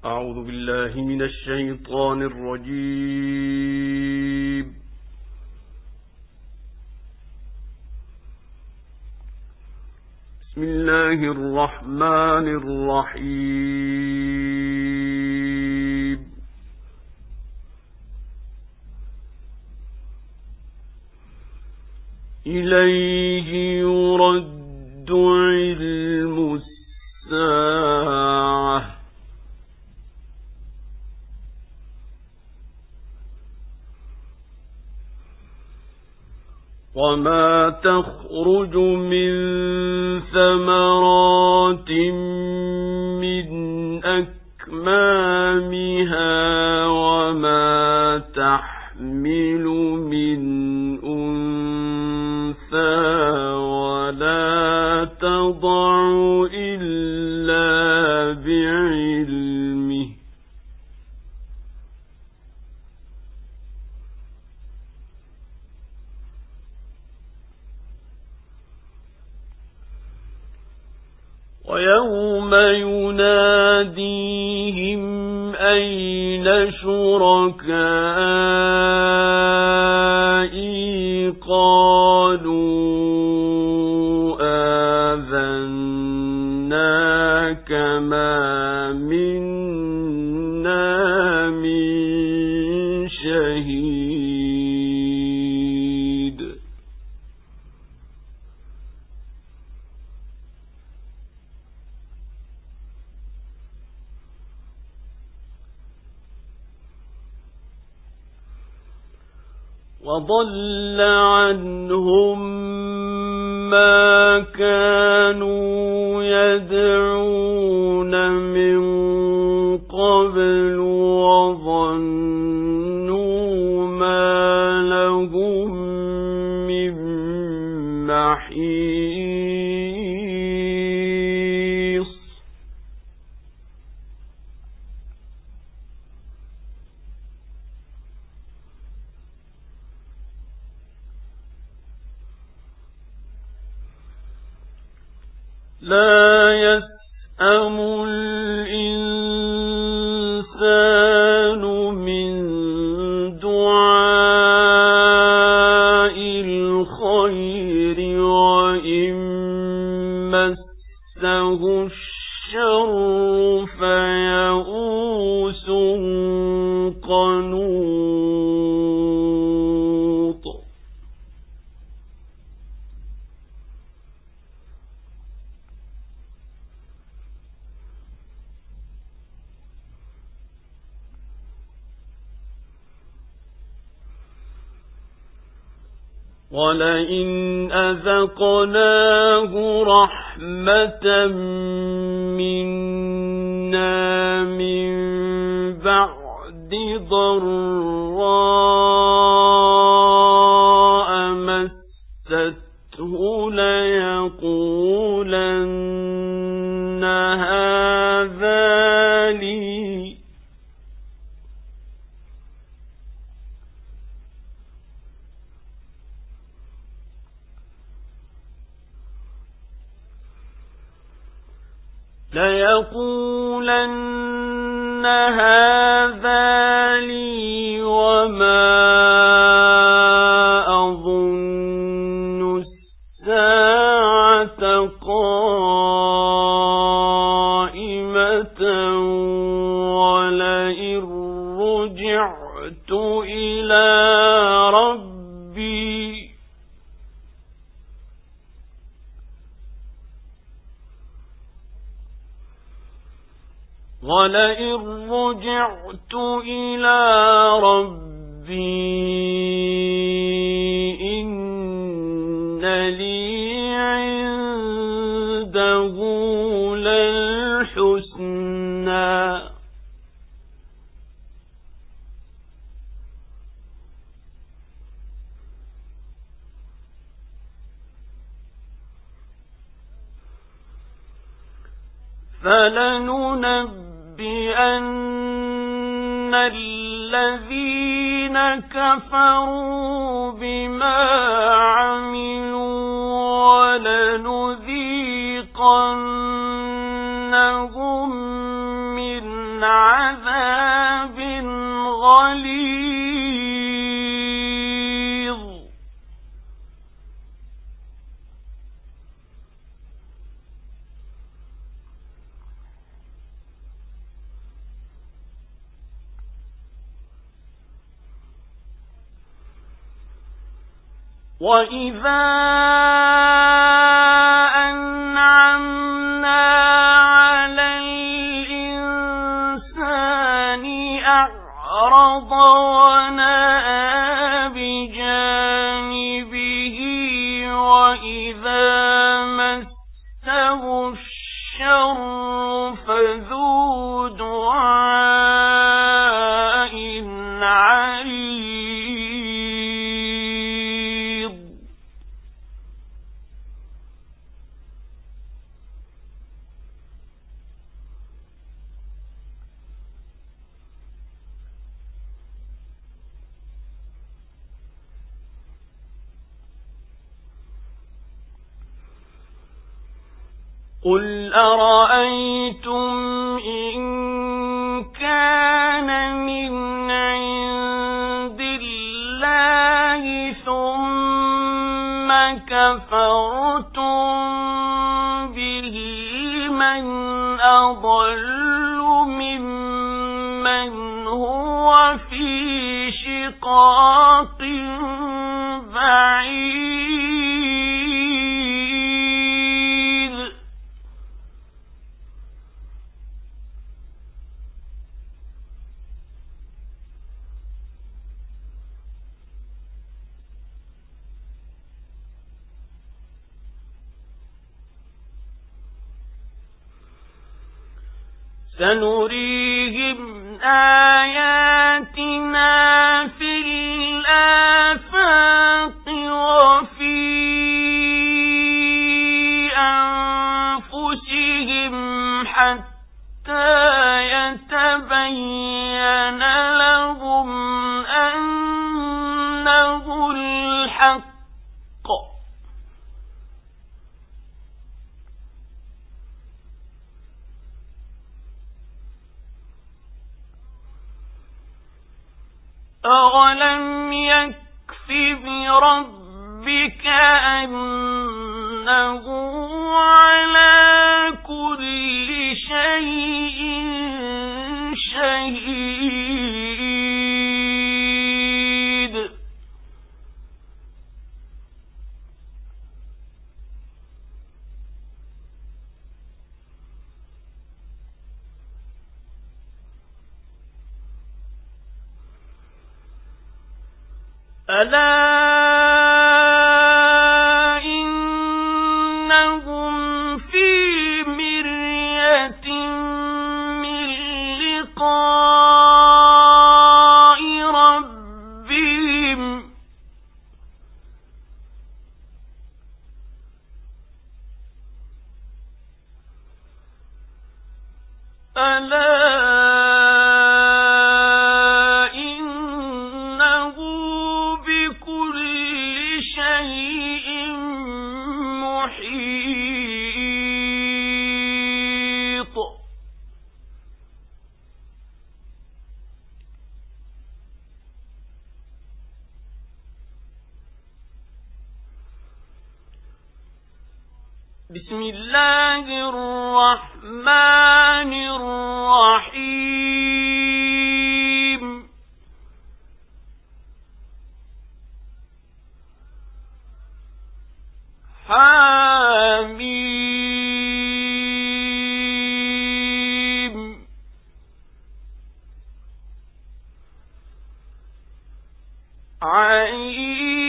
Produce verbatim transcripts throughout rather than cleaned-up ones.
أعوذ بالله من الشيطان الرجيم. بسم الله الرحمن الرحيم. إليه يرد علم الساعة وما تخرج من ثمرات من أكمامها وما تحمل من أنثى ولا تضع إلا بعلمه ويوم يناديهم أين شركائي قالوا آذناك ما منا من شهيد وضل عنهم ما كانوا يدعون من قبل وظنوا ما لهم من محيص لا يسأم الإنسان من دعاء الخير وإن مسه الشر فيئوس قنوط ولئن أذقناه رحمة منا من بعد ضراء مسته ليقولن هذا لي ليقولن هذا لي وما أظن الساعة قائمة ولئن رجعت إلى ربي ولئن رجعت إلى ربي إن لي عنده للحسنى فلننبئن الذين كفروا بما عملوا ولنذيقنهم من عذاب غليظ. وَإِذَا أَنْعَمْنَا عَلَى الْإِنسَانِ أَعْرَضَ وَنَأَىٰ بِجَانِبِهِ وَإِذَا مَسَّهُ الشَّرُّ فَذُو دُعَاءٍ عَرِيضٍ. قُلْ أَرَأَيْتُمْ إِنْ كَانَ مِنْ عِنْدِ اللَّهِ ثُمَّ كَفَرْتُمْ بِهِ مَنْ أَضَلُّ مِمَّنْ هُوَ فِي شِقَاقٍ بَعِيدٍ. سنريهم آياتنا في الآفاق وفي أنفسهم حتى يتبين لهم أنه الحق. أَوَلَمْ يَكْفِ بِرَبِّكَ أَنَّهُ عَلَى كُلِّ شَيْءٍ شَهِيدٌ. أَلَا إِنَّهُمْ فِي مِرْيَةٍ مِّن لِّقَاءِ رَبِّهِمْ. أَلَا بسم الله الرحمن الرحيم. حميم. عين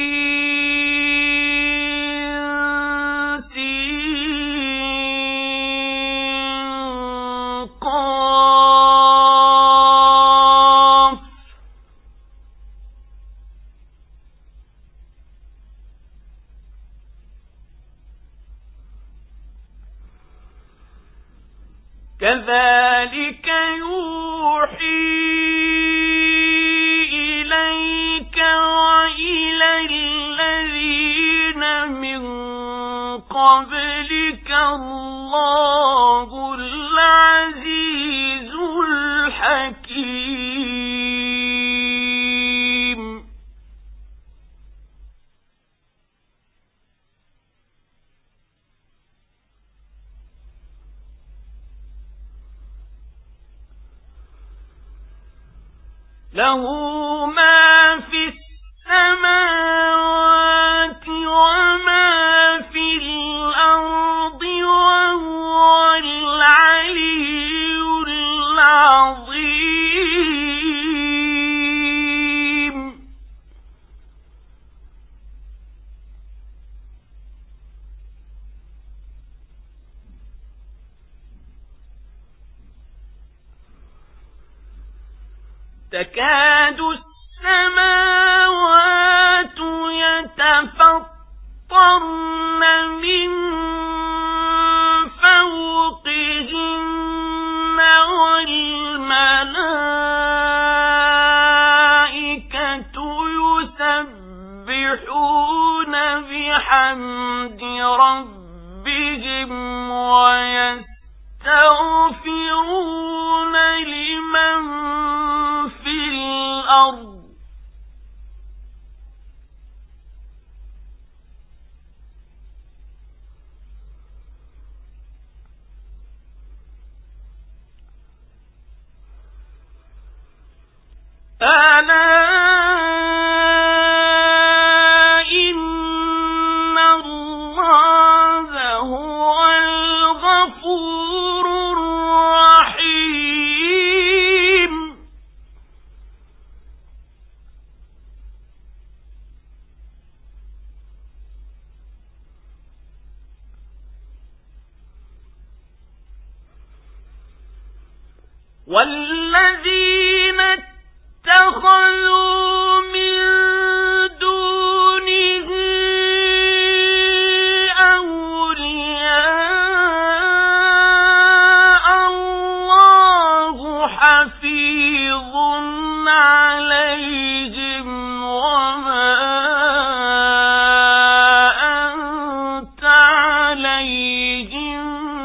كذلك يوحي إليك وإلى الذين من قبلك الله العزيز الحكيم. له ما في السماوات وما في الأرض وهو العلي العظيم. تكاد السماوات يتفطرن من فوقهن والملائكة يسبحون بحمد ربهم ويستغفرون لمن في الأرض ألا إن الله هو الغفور الرحيم. والذين اتخذوا من دونه أولياء الله حفيظ عليهم وما أنت عليهم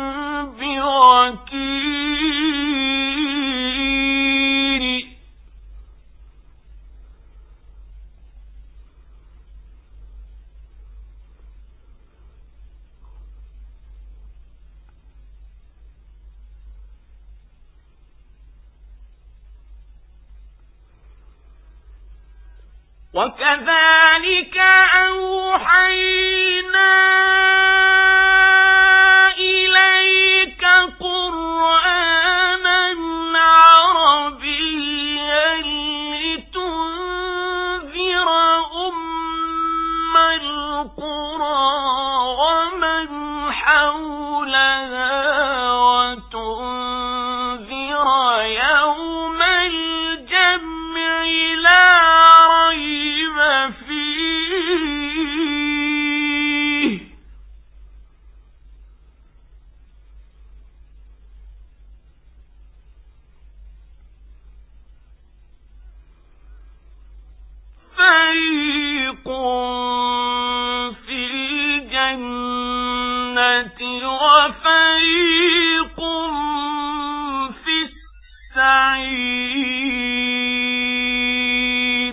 بوكيل. وكذلك أوحينا إليك قرآنا عربيا لتنذر أم القرى ومن حولها وتنذر يوم الجمع لا ريب فيه. فريق في الجنة وفريق في السعير.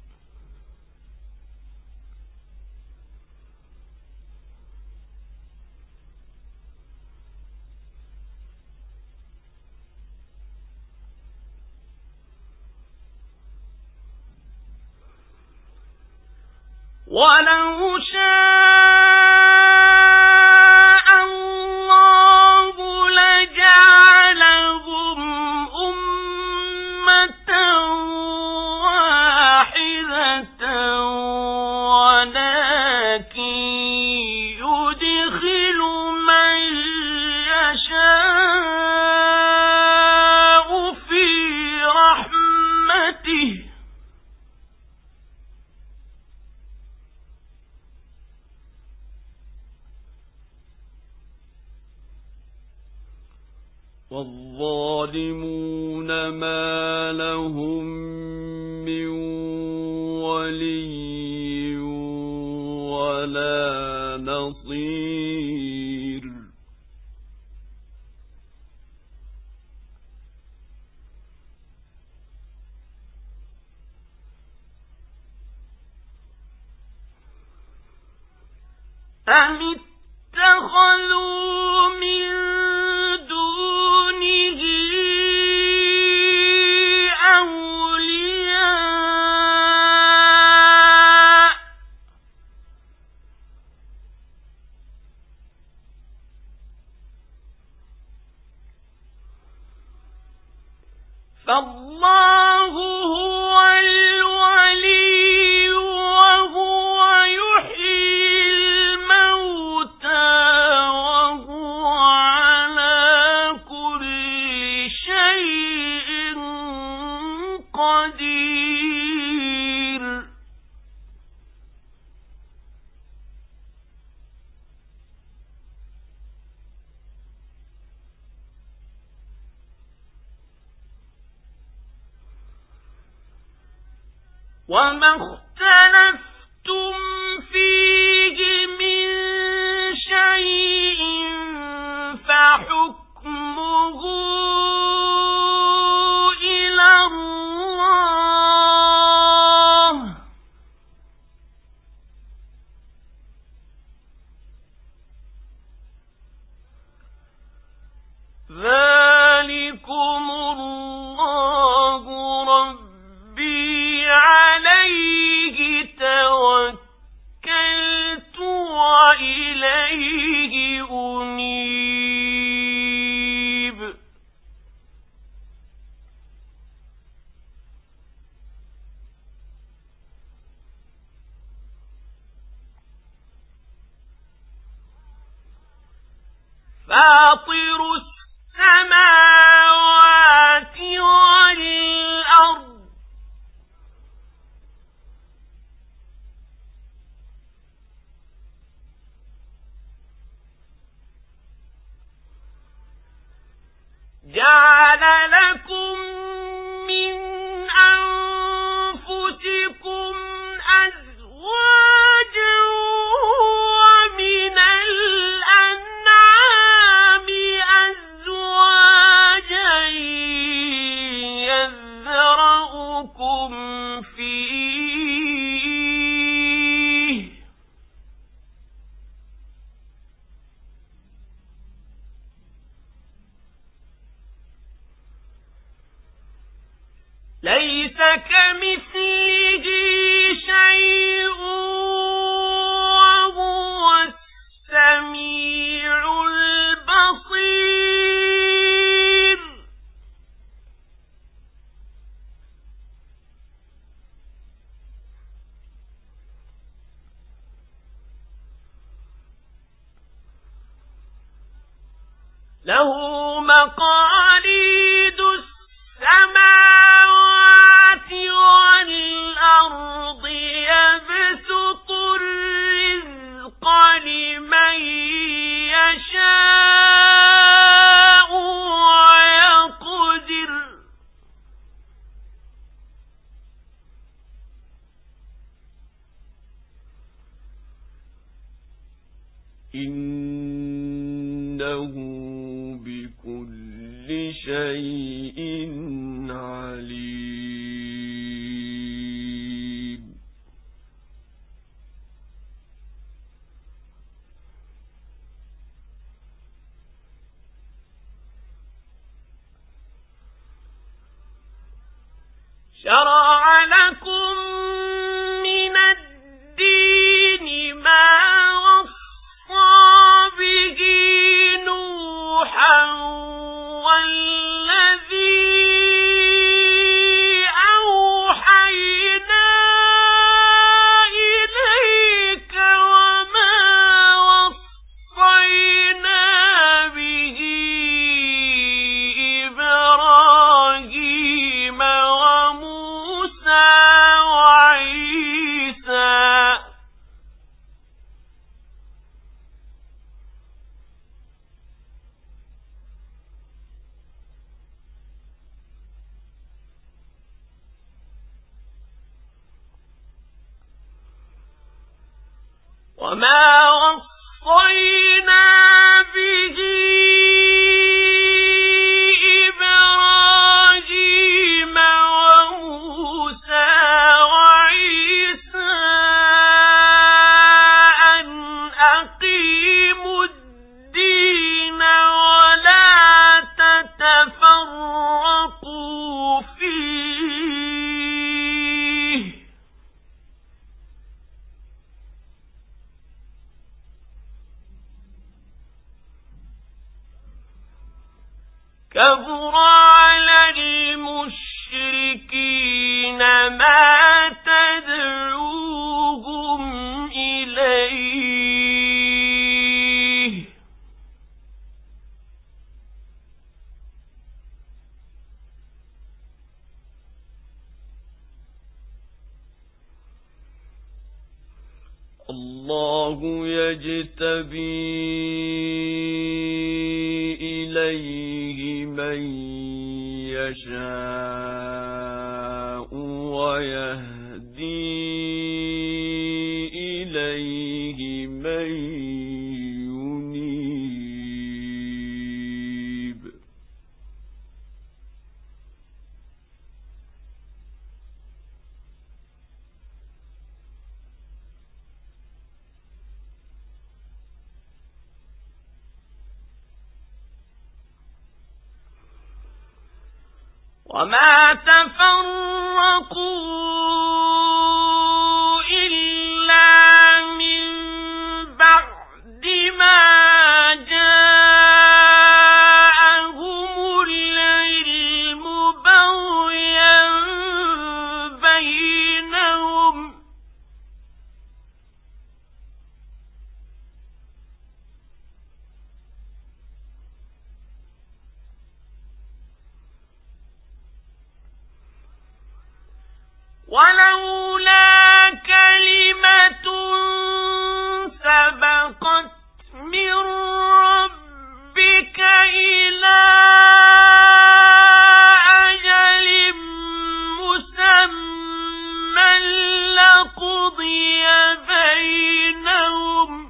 ولو شاء الله لجعلهم أمة واحدة ولكن يدخل من يشاء في رحمته والظالمون ما لهم من ولي ولا نصير. أم اتخذوا من دونه أولياء فالله هو الولي وهو يحيي الموتى وهو على كل شيء قدير. وما اختلفتم فيه من شيء فحكمه إلى الله، ذلكم الله ربي عليه توكلت وإليه أنيب. فاطر السماوات والأرض جعل لكم من أنفسكم أزواجا ومن الأنعام أزواجا يذرأكم فيه، ليس كمثله شيء وهو السميع البصير. له مقاليد السماوات والأرض يبسط الرزق لمن يشاء ويقدر، إنه بكل شيء عليم. شرع لكم من الدين ما وصى به نوحا والذي أوحينا إليك وما وصينا به إبراهيم وموسى وعيسى، وما وصينا به إبراهيم وموسى وعيسى أن أقيموا الدين ولا تتفرقوا فيه، كبر على المشركين المشركين ما تدعوهم إليه الله يجتبي إليه من يشاء ويهدي إليه من ينيب وما تفرقوا إلا من بعد ما جاءهم العلم بغيا بينهم ولولا كلمة سبقت من ربك إلى أجل مسمى لقضي بينهم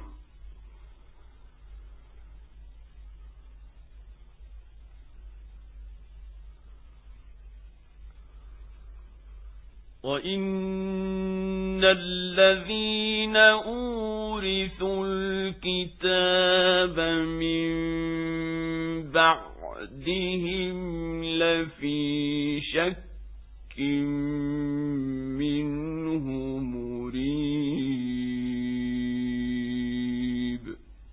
وَإِنَّ الَّذِينَ أُورِثُوا الْكِتَابَ مِنْ بَعْدِهِمْ لَفِي شَكٍّ مِّنْهُ مُرِيبٍ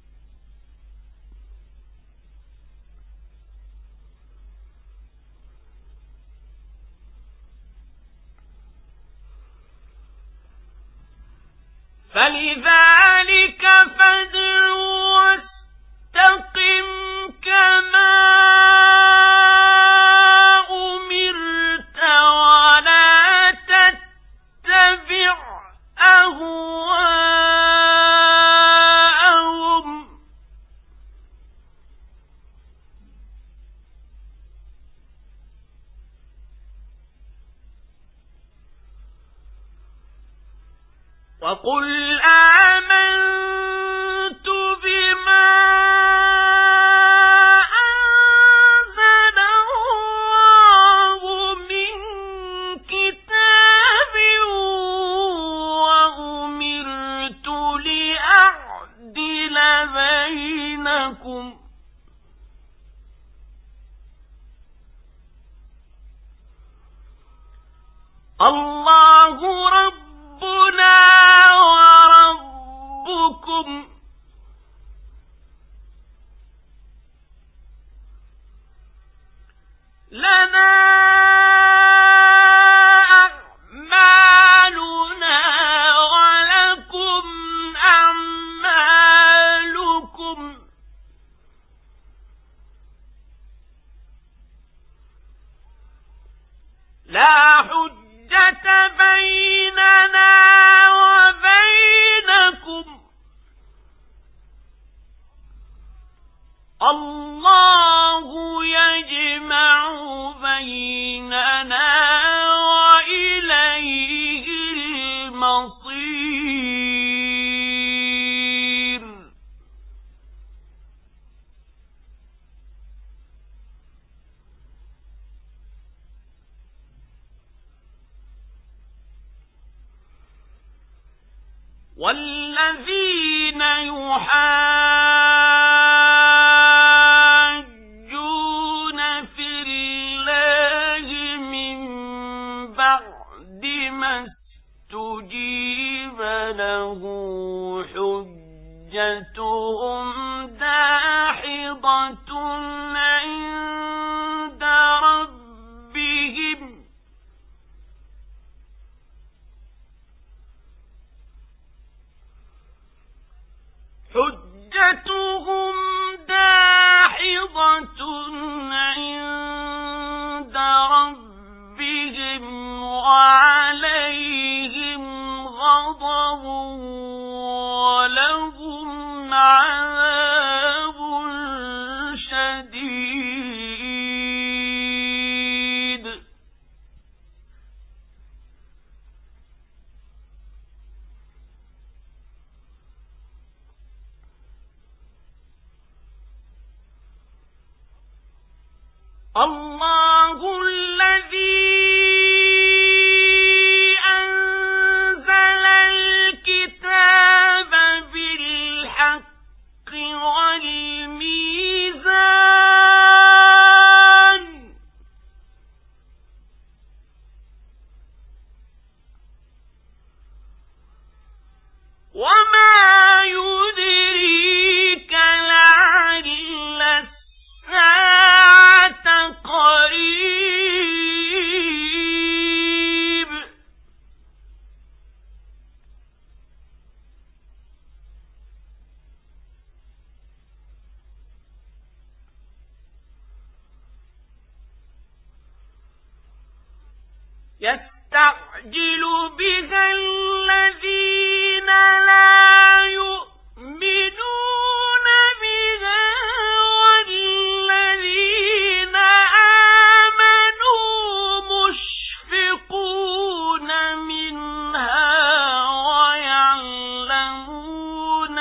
فلذلك فادع واستقم كما أمرت ولا تتبع أهواءهم وقل آمنت بما أنزل الله من كتاب وأمرت لأعدل بينكم الله ربنا وربكم لنا أعمالنا ولكم أعمالكم لا حجة بيننا وبينكم الله يجمع بيننا وإليه المصير والذين يحاجون في الله من بعد ما استجيب له حجتهم داحضة عند ربهم الله الذي أنزل الكتاب بالحق والميزان وما يدريك لعل الساعة قريب يستعجل بها الذين لا يؤمنون بها والذين آمنوا مشفقون منها ويعلمون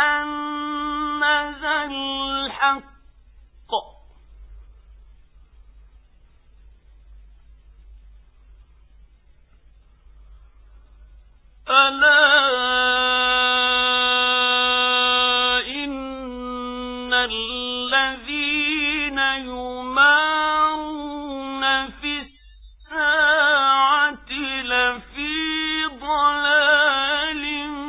أنها الحق ألا إن الذين يمارون في الساعة لفي ضلال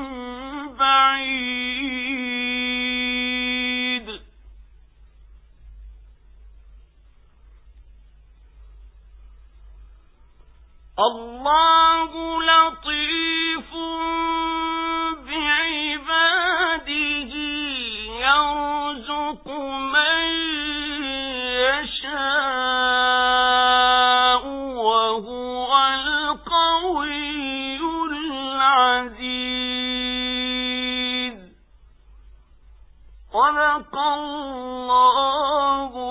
بعيد الله لطيف بعباده يرزق من يشاء وهو القوي العزيز صدق الله